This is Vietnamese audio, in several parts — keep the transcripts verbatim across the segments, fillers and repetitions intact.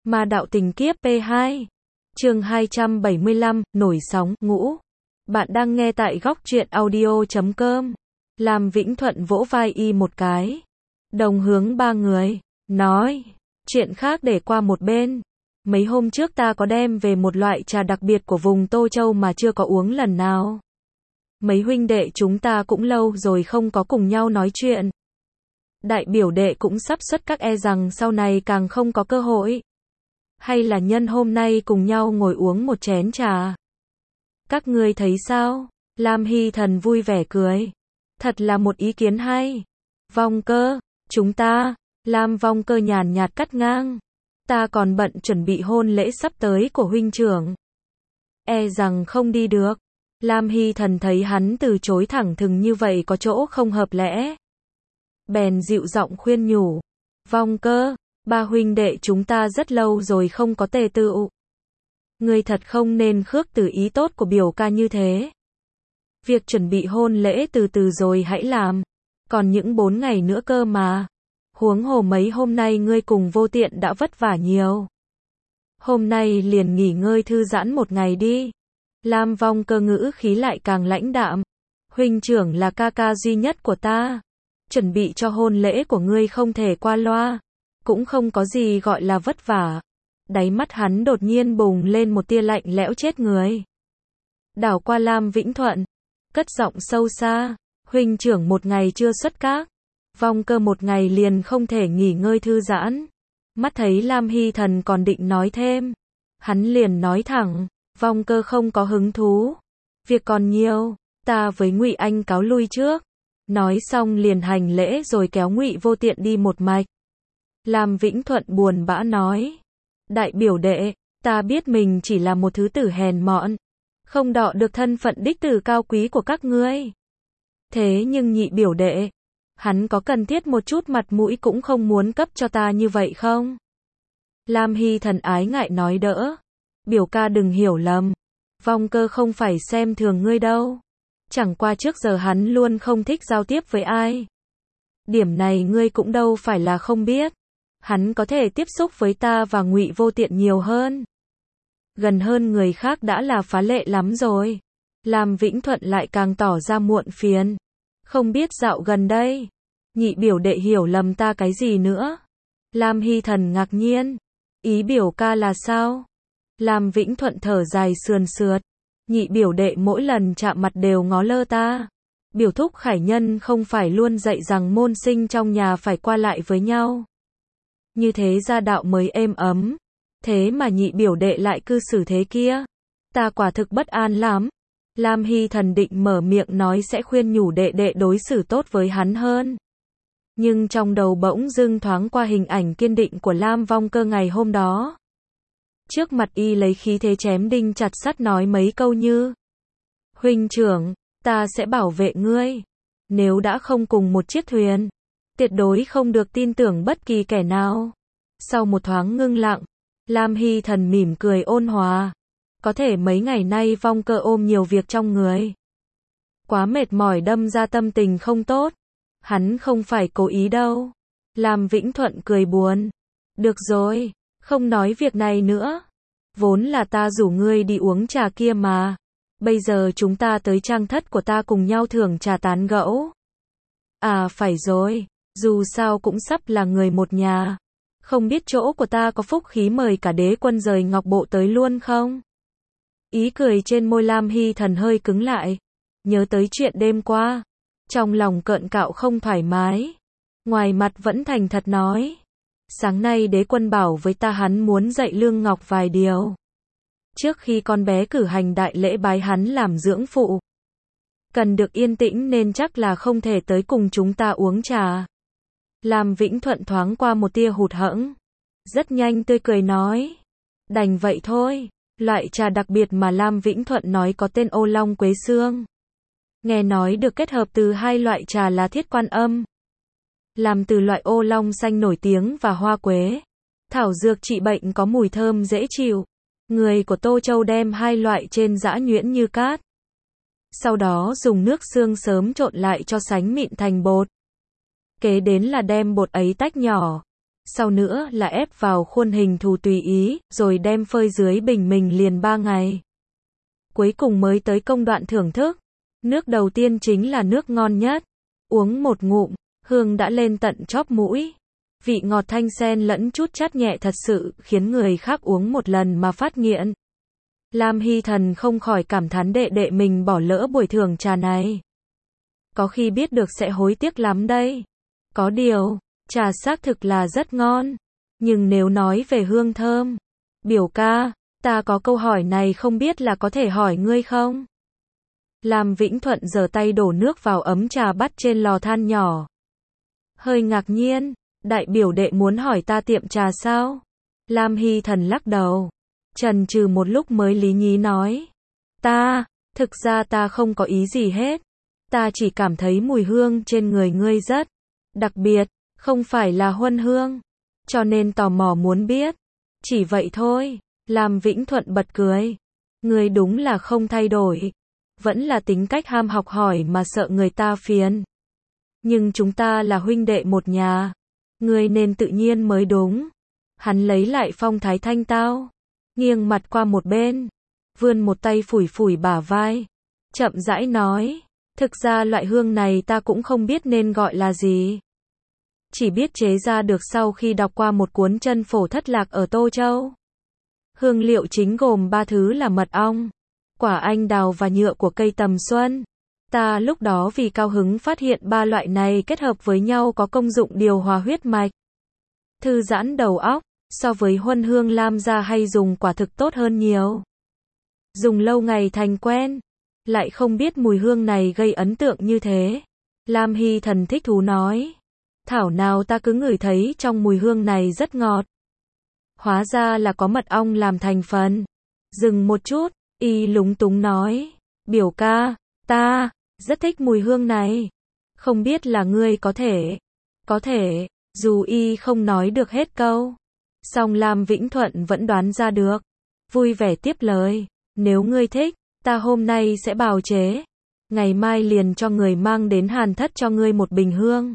Ma đạo tình kiếp P hai. Chương hai trăm bảy mươi lăm, nổi sóng, ngũ. Bạn đang nghe tại góc truyện audio chấm com. Lam Vĩnh Thuận vỗ vai y một cái. Đồng hướng ba người, nói, chuyện khác để qua một bên. Mấy hôm trước ta có đem về một loại trà đặc biệt của vùng Tô Châu mà chưa có uống lần nào. Mấy huynh đệ chúng ta cũng lâu rồi không có cùng nhau nói chuyện. Đại biểu đệ cũng sắp xuất các e rằng sau này càng không có cơ hội. Hay là nhân hôm nay cùng nhau ngồi uống một chén trà. Các ngươi thấy sao? Lam Hy Thần vui vẻ cười. Thật là một ý kiến hay. Vong Cơ, chúng ta, Lam Vong Cơ nhàn nhạt cắt ngang. Ta còn bận chuẩn bị hôn lễ sắp tới của huynh trưởng. E rằng không đi được. Lam Hy Thần thấy hắn từ chối thẳng thừng như vậy có chỗ không hợp lẽ. Bèn dịu giọng khuyên nhủ. Vong Cơ, ba huynh đệ chúng ta rất lâu rồi không có tề tựu. Ngươi thật không nên khước từ ý tốt của biểu ca như thế. Việc chuẩn bị hôn lễ từ từ rồi hãy làm. Còn những bốn ngày nữa cơ mà. Huống hồ mấy hôm nay ngươi cùng Vô Tiện đã vất vả nhiều. Hôm nay liền nghỉ ngơi thư giãn một ngày đi. Lam Vong Cơ ngữ khí lại càng lãnh đạm. Huynh trưởng là ca ca duy nhất của ta. Chuẩn bị cho hôn lễ của ngươi không thể qua loa. Cũng không có gì gọi là vất vả. Đáy mắt hắn đột nhiên bùng lên một tia lạnh lẽo chết người. Đảo qua Lam Vĩnh Thuận. Cất giọng sâu xa. Huynh trưởng một ngày chưa xuất các. Vong Cơ một ngày liền không thể nghỉ ngơi thư giãn. Mắt thấy Lam Hy Thần còn định nói thêm. Hắn liền nói thẳng. Vong Cơ không có hứng thú. Việc còn nhiều. Ta với Ngụy Anh cáo lui trước. Nói xong liền hành lễ rồi kéo Ngụy Vô Tiện đi một mạch. Lam Vĩnh Thuận buồn bã nói. Đại biểu đệ, ta biết mình chỉ là một thứ tử hèn mọn. Không đọ được thân phận đích tử cao quý của các ngươi. Thế nhưng nhị biểu đệ, hắn có cần thiết một chút mặt mũi cũng không muốn cấp cho ta như vậy không? Lam Hy Thần ái ngại nói đỡ. Biểu ca đừng hiểu lầm. Vong Cơ không phải xem thường ngươi đâu. Chẳng qua trước giờ hắn luôn không thích giao tiếp với ai. Điểm này ngươi cũng đâu phải là không biết. Hắn có thể tiếp xúc với ta và Ngụy Vô Tiện nhiều hơn. Gần hơn người khác đã là phá lệ lắm rồi. Lam Vĩnh Thuận lại càng tỏ ra muộn phiền. Không biết dạo gần đây, nhị biểu đệ hiểu lầm ta cái gì nữa? Lam Hy Thần ngạc nhiên. Ý biểu ca là sao? Lam Vĩnh Thuận thở dài sườn sượt. Nhị biểu đệ mỗi lần chạm mặt đều ngó lơ ta. Biểu thúc Khải Nhân không phải luôn dạy rằng môn sinh trong nhà phải qua lại với nhau. Như thế gia đạo mới êm ấm. Thế mà nhị biểu đệ lại cư xử thế kia. Ta quả thực bất an lắm. Lam Hy Thần định mở miệng nói sẽ khuyên nhủ đệ đệ đối xử tốt với hắn hơn. Nhưng trong đầu bỗng dưng thoáng qua hình ảnh kiên định của Lam Vong Cơ ngày hôm đó. Trước mặt y lấy khí thế chém đinh chặt sắt nói mấy câu như. Huynh trưởng, ta sẽ bảo vệ ngươi. Nếu đã không cùng một chiếc thuyền, tuyệt đối không được tin tưởng bất kỳ kẻ nào. Sau một thoáng ngưng lặng, Lam Hy Thần mỉm cười ôn hòa. Có thể mấy ngày nay Vong Cơ ôm nhiều việc trong người. Quá mệt mỏi đâm ra tâm tình không tốt. Hắn không phải cố ý đâu. Lam Vĩnh Thuận cười buồn. Được rồi, không nói việc này nữa. Vốn là ta rủ ngươi đi uống trà kia mà. Bây giờ chúng ta tới trang thất của ta cùng nhau thưởng trà tán gẫu. À phải rồi, dù sao cũng sắp là người một nhà. Không biết chỗ của ta có phúc khí mời cả đế quân rời Ngọc Bộ tới luôn không? Ý cười trên môi Lam Hy Thần hơi cứng lại. Nhớ tới chuyện đêm qua. Trong lòng cợn cạo không thoải mái. Ngoài mặt vẫn thành thật nói. Sáng nay đế quân bảo với ta hắn muốn dạy Lương Ngọc vài điều. Trước khi con bé cử hành đại lễ bái hắn làm dưỡng phụ. Cần được yên tĩnh nên chắc là không thể tới cùng chúng ta uống trà. Lam Vĩnh Thuận thoáng qua một tia hụt hẫng. Rất nhanh tươi cười nói. Đành vậy thôi. Loại trà đặc biệt mà Lam Vĩnh Thuận nói có tên Ô Long Quế Sương. Nghe nói được kết hợp từ hai loại trà là Thiết Quan Âm. Làm từ loại ô long xanh nổi tiếng và hoa quế. Thảo dược trị bệnh có mùi thơm dễ chịu. Người của Tô Châu đem hai loại trên giã nhuyễn như cát. Sau đó dùng nước xương sớm trộn lại cho sánh mịn thành bột. Kế đến là đem bột ấy tách nhỏ. sau nữa là ép vào khuôn hình thù tùy ý, rồi đem phơi dưới bình mình liền ba ngày. Cuối cùng mới tới công đoạn thưởng thức. Nước đầu tiên chính là nước ngon nhất. Uống một ngụm, hương đã lên tận chóp mũi. Vị ngọt thanh xen lẫn chút chát nhẹ thật sự khiến người khác uống một lần mà phát nghiện. Lam Hy Thần không khỏi cảm thán đệ đệ mình bỏ lỡ buổi thưởng trà này. Có khi biết được sẽ hối tiếc lắm đây. Có điều, trà xác thực là rất ngon. Nhưng nếu nói về hương thơm, biểu ca, ta có câu hỏi này không biết là có thể hỏi ngươi không? Lam Vĩnh Thuận giở tay đổ nước vào ấm trà bắt trên lò than nhỏ. Hơi ngạc nhiên, đại biểu đệ muốn hỏi ta tiệm trà sao? Lam Hy Thần lắc đầu. Chần chừ một lúc mới lý nhí nói. Ta, thực ra ta không có ý gì hết. Ta chỉ cảm thấy mùi hương trên người ngươi rất đặc biệt, không phải là huân hương. Cho nên tò mò muốn biết. Chỉ vậy thôi. Lam Vĩnh Thuận bật cười. Ngươi đúng là không thay đổi. Vẫn là tính cách ham học hỏi mà sợ người ta phiền. Nhưng chúng ta là huynh đệ một nhà. Ngươi nên tự nhiên mới đúng. Hắn lấy lại phong thái thanh tao. Nghiêng mặt qua một bên. Vươn một tay phủi phủi bả vai. Chậm rãi nói. Thực ra loại hương này ta cũng không biết nên gọi là gì. Chỉ biết chế ra được sau khi đọc qua một cuốn chân phổ thất lạc ở Tô Châu. Hương liệu chính gồm ba thứ là mật ong, quả anh đào và nhựa của cây tầm xuân. Ta lúc đó vì cao hứng phát hiện ba loại này kết hợp với nhau có công dụng điều hòa huyết mạch, thư giãn đầu óc, so với huân hương lam gia hay dùng quả thực tốt hơn nhiều. Dùng lâu ngày thành quen, lại không biết mùi hương này gây ấn tượng như thế. Lam Hy Thần thích thú nói. Thảo nào ta cứ ngửi thấy trong mùi hương này rất ngọt. Hóa ra là có mật ong làm thành phần. Dừng một chút, y lúng túng nói. Biểu ca, ta rất thích mùi hương này. Không biết là ngươi có thể. Có thể, dù y không nói được hết câu. Song Lam Vĩnh Thuận vẫn đoán ra được. Vui vẻ tiếp lời. Nếu ngươi thích, ta hôm nay sẽ bào chế. Ngày mai liền cho người mang đến Hàn Thất cho ngươi một bình hương.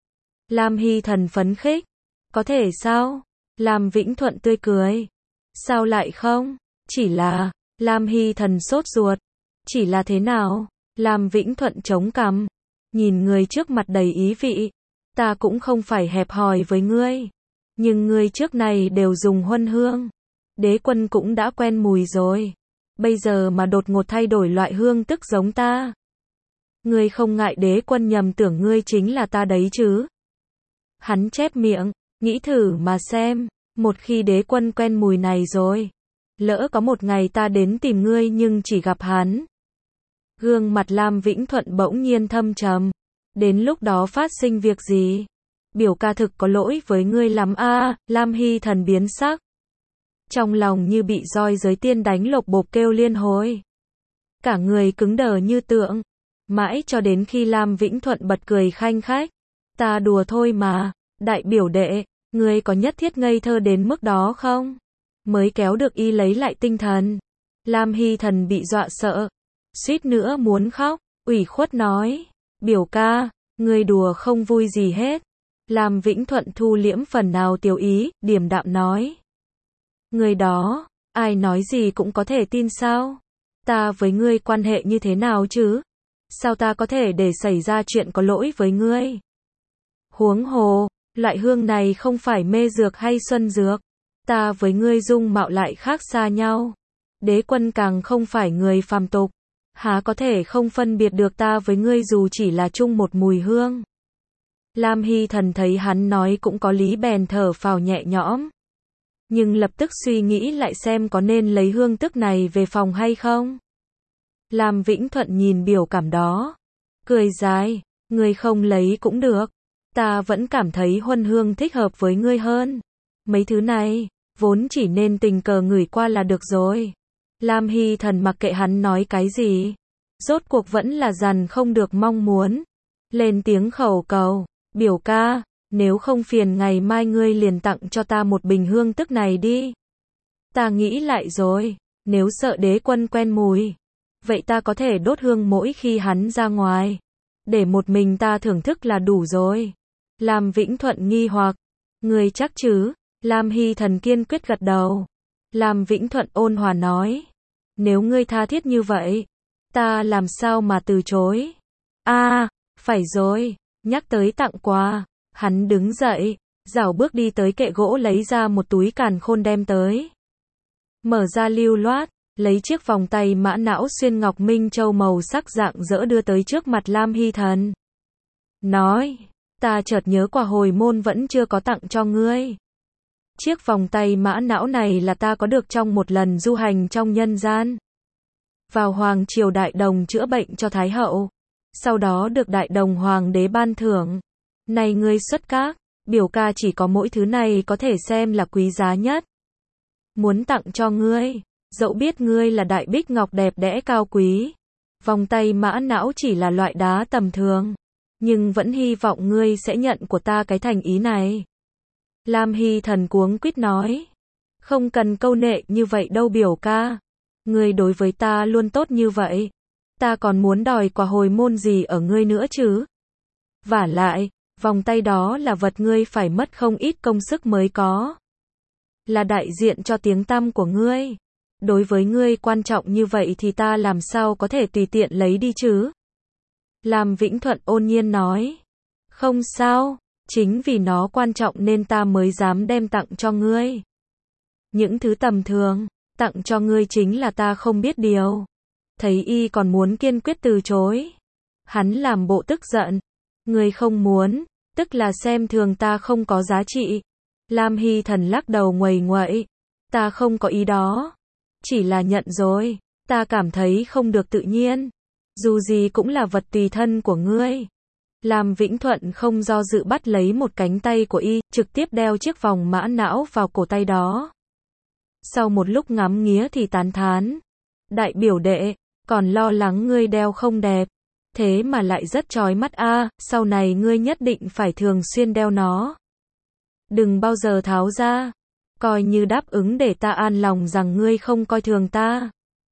Lam Hy Thần phấn khích. Có thể sao? Lam Vĩnh Thuận tươi cười. Sao lại không? Chỉ là, Lam Hy Thần sốt ruột. Chỉ là thế nào? Lam Vĩnh Thuận chống cằm. Nhìn người trước mặt đầy ý vị. Ta cũng không phải hẹp hòi với ngươi. Nhưng ngươi trước này đều dùng huân hương. Đế quân cũng đã quen mùi rồi. Bây giờ mà đột ngột thay đổi loại hương tức giống ta. Ngươi không ngại đế quân nhầm tưởng ngươi chính là ta đấy chứ? Hắn chép miệng, nghĩ thử mà xem, một khi đế quân quen mùi này rồi, lỡ có một ngày ta đến tìm ngươi nhưng chỉ gặp hắn. Gương mặt Lam Vĩnh Thuận bỗng nhiên thâm trầm. Đến lúc đó phát sinh việc gì? Biểu ca thực có lỗi với ngươi lắm a. À, Lam Hy Thần biến sắc. Trong lòng như bị roi giới tiên đánh lộc bộp kêu liên hồi. Cả người cứng đờ như tượng. Mãi cho đến khi Lam Vĩnh Thuận bật cười khanh khách. Ta đùa thôi mà, đại biểu đệ, ngươi có nhất thiết ngây thơ đến mức đó không? Mới kéo được y lấy lại tinh thần. Lam Hy Thần bị dọa sợ. Suýt nữa muốn khóc, ủy khuất nói. Biểu ca, ngươi đùa không vui gì hết. Lam Vĩnh Thuận thu liễm phần nào tiểu ý, điềm đạm nói. Người đó, ai nói gì cũng có thể tin sao? Ta với ngươi quan hệ như thế nào chứ? Sao ta có thể để xảy ra chuyện có lỗi với ngươi? Huống hồ, loại hương này không phải mê dược hay xuân dược. Ta với ngươi dung mạo lại khác xa nhau. Đế quân càng không phải người phàm tục. Há có thể không phân biệt được ta với ngươi dù chỉ là chung một mùi hương. Lam Hy Thần thấy hắn nói cũng có lý bèn thở phào nhẹ nhõm. Nhưng lập tức suy nghĩ lại xem có nên lấy hương tức này về phòng hay không. Lam Vĩnh Thuận nhìn biểu cảm đó. Cười dài, ngươi không lấy cũng được. Ta vẫn cảm thấy huân hương thích hợp với ngươi hơn. Mấy thứ này, vốn chỉ nên tình cờ ngửi qua là được rồi. Lam Hy Thần mặc kệ hắn nói cái gì. Rốt cuộc vẫn là dằn không được mong muốn. Lên tiếng khẩu cầu. Biểu ca, nếu không phiền ngày mai ngươi liền tặng cho ta một bình hương tức này đi. Ta nghĩ lại rồi. Nếu sợ đế quân quen mùi, vậy ta có thể đốt hương mỗi khi hắn ra ngoài. Để một mình ta thưởng thức là đủ rồi. Lam Vĩnh Thuận nghi hoặc. Ngươi chắc chứ? Lam Hy Thần kiên quyết gật đầu. Lam Vĩnh Thuận ôn hòa nói. Nếu ngươi tha thiết như vậy, ta làm sao mà từ chối? A, à, phải rồi, nhắc tới tặng quà, hắn đứng dậy, rảo bước đi tới kệ gỗ lấy ra một túi càn khôn đem tới. Mở ra lưu loát, lấy chiếc vòng tay mã não xuyên ngọc minh châu màu sắc rạng rỡ đưa tới trước mặt Lam Hy Thần. Nói, ta chợt nhớ quà hồi môn vẫn chưa có tặng cho ngươi. Chiếc vòng tay mã não này là ta có được trong một lần du hành trong nhân gian. Vào Hoàng Triều Đại Đồng chữa bệnh cho Thái Hậu. Sau đó được Đại Đồng Hoàng đế ban thưởng. Này ngươi xuất các, biểu ca chỉ có mỗi thứ này có thể xem là quý giá nhất. Muốn tặng cho ngươi, dẫu biết ngươi là đại bích ngọc đẹp đẽ cao quý. Vòng tay mã não chỉ là loại đá tầm thường. Nhưng vẫn hy vọng ngươi sẽ nhận của ta cái thành ý này. Lam Hy Thần cuống quýt nói. Không cần câu nệ như vậy đâu biểu ca. Ngươi đối với ta luôn tốt như vậy. Ta còn muốn đòi quà hồi môn gì ở ngươi nữa chứ? Vả lại, vòng tay đó là vật ngươi phải mất không ít công sức mới có. Là đại diện cho tiếng tăm của ngươi. Đối với ngươi quan trọng như vậy thì ta làm sao có thể tùy tiện lấy đi chứ? Lam Vĩnh Thuận ôn nhiên nói. Không sao, chính vì nó quan trọng nên ta mới dám đem tặng cho ngươi. Những thứ tầm thường, tặng cho ngươi chính là ta không biết điều. Thấy y còn muốn kiên quyết từ chối. Hắn làm bộ tức giận. Ngươi không muốn, tức là xem thường ta không có giá trị. Lam Hy Thần lắc đầu nguầy nguậy. Ta không có ý đó. Chỉ là nhận rồi, ta cảm thấy không được tự nhiên. Dù gì cũng là vật tùy thân của ngươi. Lam Vĩnh Thuận không do dự bắt lấy một cánh tay của y, trực tiếp đeo chiếc vòng mã não vào cổ tay đó. Sau một lúc ngắm nghía thì tán thán. Đại biểu đệ, còn lo lắng ngươi đeo không đẹp. Thế mà lại rất chói mắt a, à, sau này ngươi nhất định phải thường xuyên đeo nó. Đừng bao giờ tháo ra. Coi như đáp ứng để ta an lòng rằng ngươi không coi thường ta.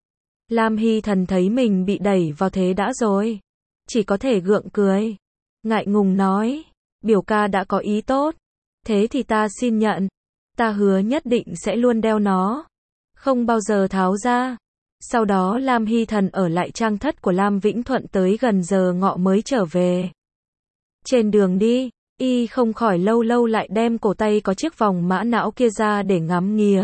Lam Hy Thần thấy mình bị đẩy vào thế đã rồi. Chỉ có thể gượng cười. Ngại ngùng nói. Biểu ca đã có ý tốt. Thế thì ta xin nhận. Ta hứa nhất định sẽ luôn đeo nó. Không bao giờ tháo ra. Sau đó Lam Hy Thần ở lại trang thất của Lam Vĩnh Thuận tới gần giờ ngọ mới trở về. Trên đường đi, y không khỏi lâu lâu lại đem cổ tay có chiếc vòng mã não kia ra để ngắm nghía.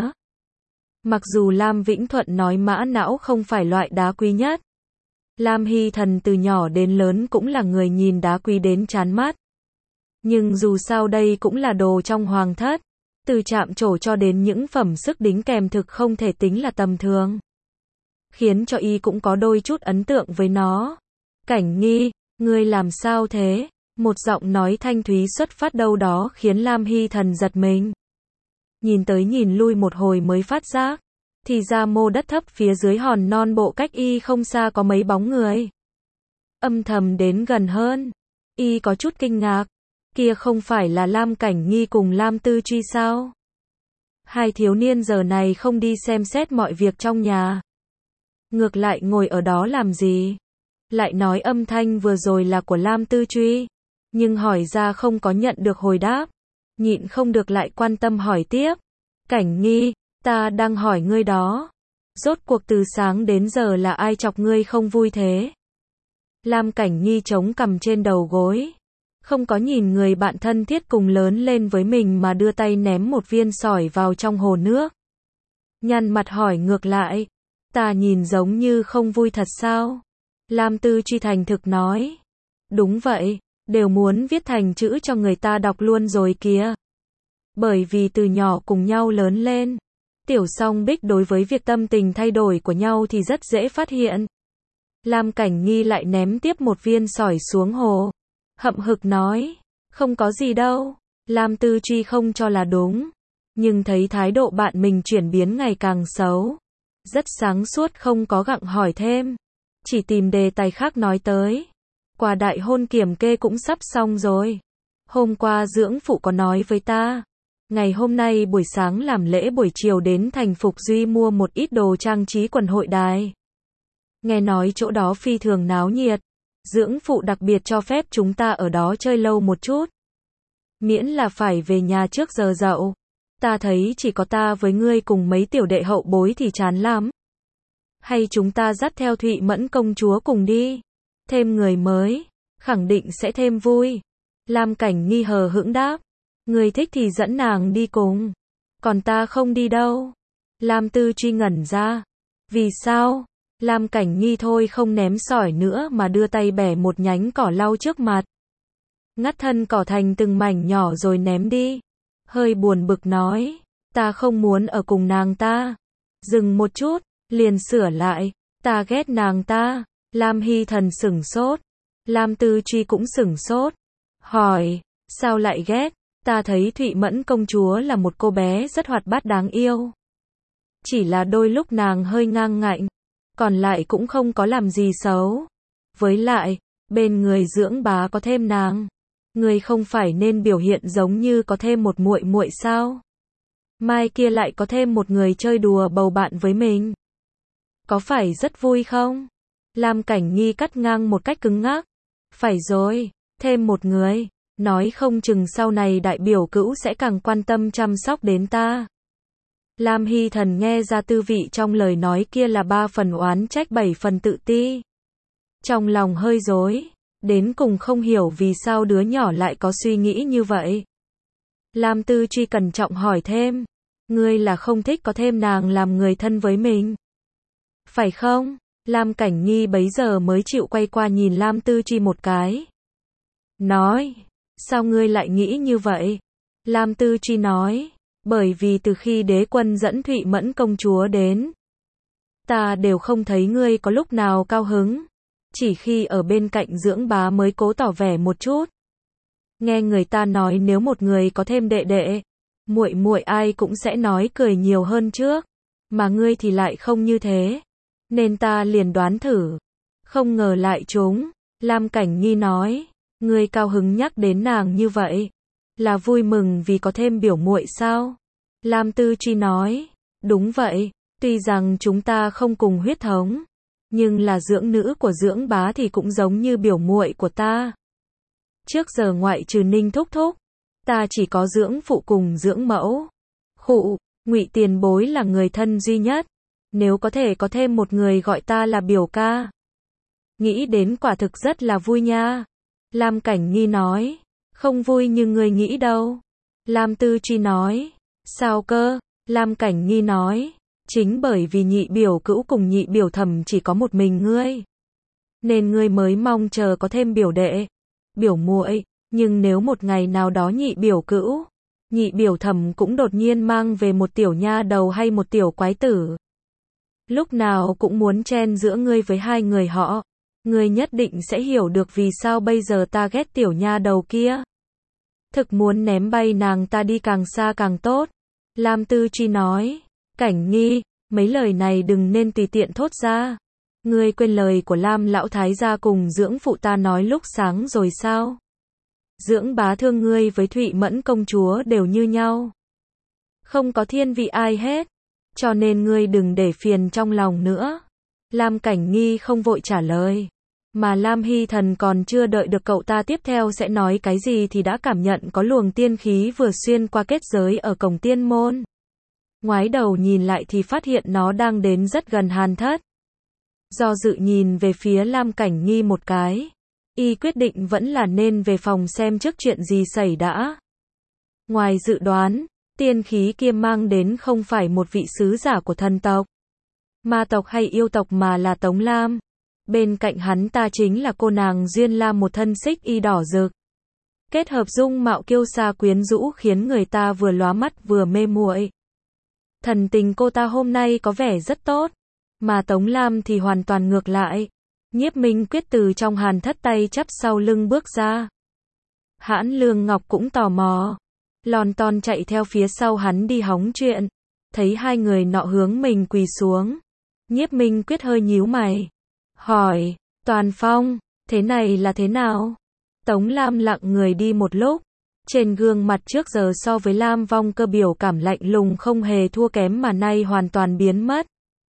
Mặc dù Lam Vĩnh Thuận nói mã não không phải loại đá quý nhất. Lam Hy Thần từ nhỏ đến lớn cũng là người nhìn đá quý đến chán mắt. Nhưng dù sao đây cũng là đồ trong hoàng thất. Từ chạm trổ cho đến những phẩm sức đính kèm thực không thể tính là tầm thường. Khiến cho y cũng có đôi chút ấn tượng với nó. Cảnh Nghi, ngươi làm sao thế? Một giọng nói thanh thúy xuất phát đâu đó khiến Lam Hy Thần giật mình. Nhìn tới nhìn lui một hồi mới phát giác. Thì ra mô đất thấp phía dưới hòn non bộ cách y không xa có mấy bóng người. Âm thầm đến gần hơn. Y có chút kinh ngạc. Kia không phải là Lam Cảnh Nghi cùng Lam Tư Truy sao? Hai thiếu niên giờ này không đi xem xét mọi việc trong nhà. Ngược lại ngồi ở đó làm gì? Lại nói âm thanh vừa rồi là của Lam Tư Truy. Nhưng hỏi ra không có nhận được hồi đáp. Nhịn không được lại quan tâm hỏi tiếp. Cảnh Nghi, ta đang hỏi ngươi đó. Rốt cuộc từ sáng đến giờ là ai chọc ngươi không vui thế? Lam Cảnh Nghi chống cằm trên đầu gối. Không có nhìn người bạn thân thiết cùng lớn lên với mình mà đưa tay ném một viên sỏi vào trong hồ nước. Nhăn mặt hỏi ngược lại. Ta nhìn giống như không vui thật sao? Lam Tư Truy thành thực nói. Đúng vậy, đều muốn viết thành chữ cho người ta đọc luôn rồi kìa. Bởi vì từ nhỏ cùng nhau lớn lên. Tiểu Song Bích đối với việc tâm tình thay đổi của nhau thì rất dễ phát hiện. Lam Cảnh Nghi lại ném tiếp một viên sỏi xuống hồ. Hậm hực nói. Không có gì đâu. Lam Tư Truy không cho là đúng. Nhưng thấy thái độ bạn mình chuyển biến ngày càng xấu. Rất sáng suốt không có gặng hỏi thêm. Chỉ tìm đề tài khác nói tới. Quà đại hôn kiểm kê cũng sắp xong rồi. Hôm qua dưỡng phụ có nói với ta. Ngày hôm nay buổi sáng làm lễ buổi chiều đến thành Phục Duy mua một ít đồ trang trí quần hội đài. Nghe nói chỗ đó phi thường náo nhiệt. Dưỡng phụ đặc biệt cho phép chúng ta ở đó chơi lâu một chút. Miễn là phải về nhà trước giờ dậu. Ta thấy chỉ có ta với ngươi cùng mấy tiểu đệ hậu bối thì chán lắm. Hay chúng ta dắt theo Thụy Mẫn công chúa cùng đi. Thêm người mới, khẳng định sẽ thêm vui. Lam Cảnh Nghi hờ hững đáp. Ngươi thích thì dẫn nàng đi cùng. Còn ta không đi đâu. Lam Tư Truy ngẩn ra. Vì sao? Lam Cảnh Nghi thôi không ném sỏi nữa mà đưa tay bẻ một nhánh cỏ lau trước mặt. Ngắt thân cỏ thành từng mảnh nhỏ rồi ném đi. Hơi buồn bực nói. Ta không muốn ở cùng nàng ta. Dừng một chút, liền sửa lại. Ta ghét nàng ta. Lam Hy Thần sửng sốt. Lam Tư Truy cũng sửng sốt. Hỏi, sao lại ghét? Ta thấy Thụy Mẫn công chúa là một cô bé rất hoạt bát đáng yêu. Chỉ là đôi lúc nàng hơi ngang ngạnh. Còn lại cũng không có làm gì xấu. Với lại, bên người dưỡng bá có thêm nàng. Người không phải nên biểu hiện giống như có thêm một muội muội sao? Mai kia lại có thêm một người chơi đùa bầu bạn với mình. Có phải rất vui không? Lam Cảnh Nghi cắt ngang một cách cứng ngắc. Phải rồi, thêm một người. Nói không chừng sau này đại biểu cữu sẽ càng quan tâm chăm sóc đến ta. Lam Hy Thần nghe ra tư vị trong lời nói kia là ba phần oán trách bảy phần tự ti. Trong lòng hơi rối, đến cùng không hiểu vì sao đứa nhỏ lại có suy nghĩ như vậy. Lam Tư Truy cẩn trọng hỏi thêm, ngươi là không thích có thêm nàng làm người thân với mình. Phải không? Lam Cảnh Nghi bấy giờ mới chịu quay qua nhìn Lam Tư Truy một cái. Nói, sao ngươi lại nghĩ như vậy? Lam Tư Truy nói, bởi vì từ khi đế quân dẫn Thụy Mẫn công chúa đến, ta đều không thấy ngươi có lúc nào cao hứng. Chỉ khi ở bên cạnh dưỡng bá mới cố tỏ vẻ một chút. Nghe người ta nói nếu một người có thêm đệ đệ, muội muội ai cũng sẽ nói cười nhiều hơn trước. Mà ngươi thì lại không như thế. Nên ta liền đoán thử. Không ngờ lại trúng. Lam Cảnh Nghi nói, ngươi cao hứng nhắc đến nàng như vậy. Là vui mừng vì có thêm biểu muội sao? Lam Tư Truy nói, đúng vậy, tuy rằng chúng ta không cùng huyết thống, nhưng là dưỡng nữ của dưỡng bá thì cũng giống như biểu muội của ta. Trước giờ ngoại trừ Ninh thúc thúc, ta chỉ có dưỡng phụ cùng dưỡng mẫu. Khụ, Ngụy tiền bối là người thân duy nhất, nếu có thể có thêm một người gọi ta là biểu ca. Nghĩ đến quả thực rất là vui nha. Lam Cảnh Nghi nói, không vui như ngươi nghĩ đâu. Lam Tư Truy nói, sao cơ? Lam Cảnh Nghi nói, chính bởi vì nhị biểu cữu cùng nhị biểu thẩm chỉ có một mình ngươi, nên ngươi mới mong chờ có thêm biểu đệ, biểu muội. Nhưng nếu một ngày nào đó nhị biểu cữu, nhị biểu thẩm cũng đột nhiên mang về một tiểu nha đầu hay một tiểu quái tử, lúc nào cũng muốn chen giữa ngươi với hai người họ, ngươi nhất định sẽ hiểu được vì sao bây giờ ta ghét tiểu nha đầu kia. Thực muốn ném bay nàng ta đi càng xa càng tốt. Lam Tư Truy nói, Cảnh Nghi, mấy lời này đừng nên tùy tiện thốt ra. Ngươi quên lời của Lam lão thái gia cùng dưỡng phụ ta nói lúc sáng rồi sao? Dưỡng bá thương ngươi với Thụy Mẫn công chúa đều như nhau. Không có thiên vị ai hết. Cho nên ngươi đừng để phiền trong lòng nữa. Lam Cảnh Nghi không vội trả lời. Mà Lam Hy Thần còn chưa đợi được cậu ta tiếp theo sẽ nói cái gì thì đã cảm nhận có luồng tiên khí vừa xuyên qua kết giới ở cổng tiên môn. Ngoái đầu nhìn lại thì phát hiện nó đang đến rất gần Hàn Thất. Do dự nhìn về phía Lam Cảnh Nghi một cái, y quyết định vẫn là nên về phòng xem trước chuyện gì xảy đã. Ngoài dự đoán, tiên khí kia mang đến không phải một vị sứ giả của thần tộc, ma tộc hay yêu tộc mà là Tống Lam. Bên cạnh hắn ta chính là cô nàng Duyên Lam, một thân xích y đỏ rực. Kết hợp dung mạo kiêu sa quyến rũ khiến người ta vừa lóa mắt vừa mê muội. Thần tình cô ta hôm nay có vẻ rất tốt, mà Tống Lam thì hoàn toàn ngược lại. Nhiếp Minh Quyết từ trong Hàn Thất tay chắp sau lưng bước ra. Hãn Lương Ngọc cũng tò mò, lon ton chạy theo phía sau hắn đi hóng chuyện. Thấy hai người nọ hướng mình quỳ xuống, Nhiếp Minh Quyết hơi nhíu mày, hỏi, Toàn Phong, thế này là thế nào? Tống Lam lặng người đi một lúc, trên gương mặt trước giờ so với Lam Vong Cơ biểu cảm lạnh lùng không hề thua kém mà nay hoàn toàn biến mất.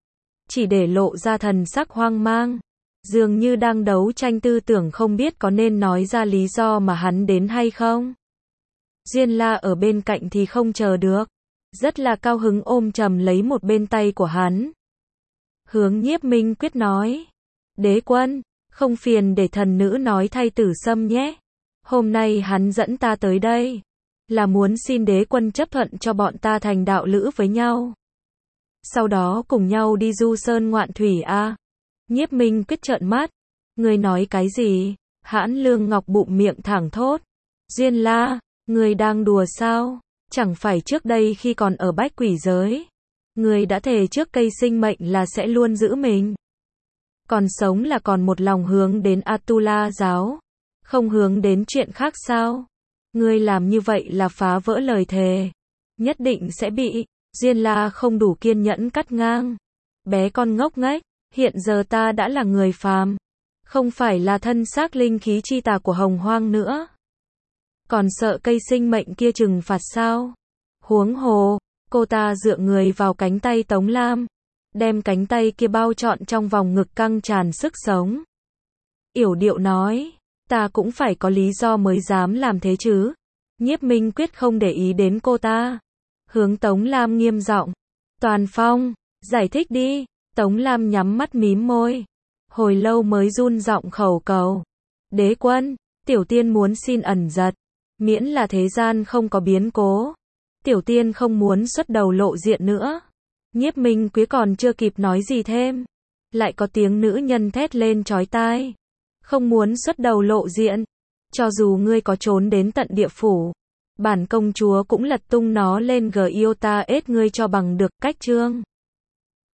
Chỉ để lộ ra thần sắc hoang mang, dường như đang đấu tranh tư tưởng không biết có nên nói ra lý do mà hắn đến hay không. Diên La ở bên cạnh thì không chờ được, rất là cao hứng ôm chầm lấy một bên tay của hắn. Hướng Nhiếp Minh Quyết nói, đế quân, không phiền để thần nữ nói thay Tử Sâm nhé. Hôm nay hắn dẫn ta tới đây, là muốn xin đế quân chấp thuận cho bọn ta thành đạo lữ với nhau. Sau đó cùng nhau đi du sơn ngoạn thủy a. À. Nhiếp Minh Quyết trợn mắt, ngươi nói cái gì? Hãn Lương Ngọc bụng miệng thẳng thốt, Diên La, ngươi đang đùa sao? Chẳng phải trước đây khi còn ở Bách Quỷ giới, ngươi đã thề trước cây sinh mệnh là sẽ luôn giữ mình. Còn sống là còn một lòng hướng đến Atula giáo, không hướng đến chuyện khác sao? Ngươi làm như vậy là phá vỡ lời thề, nhất định sẽ bị. Diên La không đủ kiên nhẫn cắt ngang, bé con ngốc nghếch, hiện giờ ta đã là người phàm, không phải là thân xác linh khí chi tà của Hồng Hoang nữa. Còn sợ cây sinh mệnh kia trừng phạt sao? Huống hồ, cô ta dựa người vào cánh tay Tống Lam, đem cánh tay kia bao trọn trong vòng ngực căng tràn sức sống. Yểu điệu nói, ta cũng phải có lý do mới dám làm thế chứ. Nhiếp Minh Quyết không để ý đến cô ta, hướng Tống Lam nghiêm giọng, Toàn Phong, giải thích đi. Tống Lam nhắm mắt mím môi, hồi lâu mới run giọng khẩu cầu, đế quân, tiểu tiên muốn xin ẩn giật, miễn là thế gian không có biến cố, tiểu tiên không muốn xuất đầu lộ diện nữa. Nhiếp Minh Quyết còn chưa kịp nói gì thêm, lại có tiếng nữ nhân thét lên chói tai, không muốn xuất đầu lộ diện, cho dù ngươi có trốn đến tận địa phủ, bản công chúa cũng lật tung nó lên Giota ết ngươi cho bằng được. Cách chương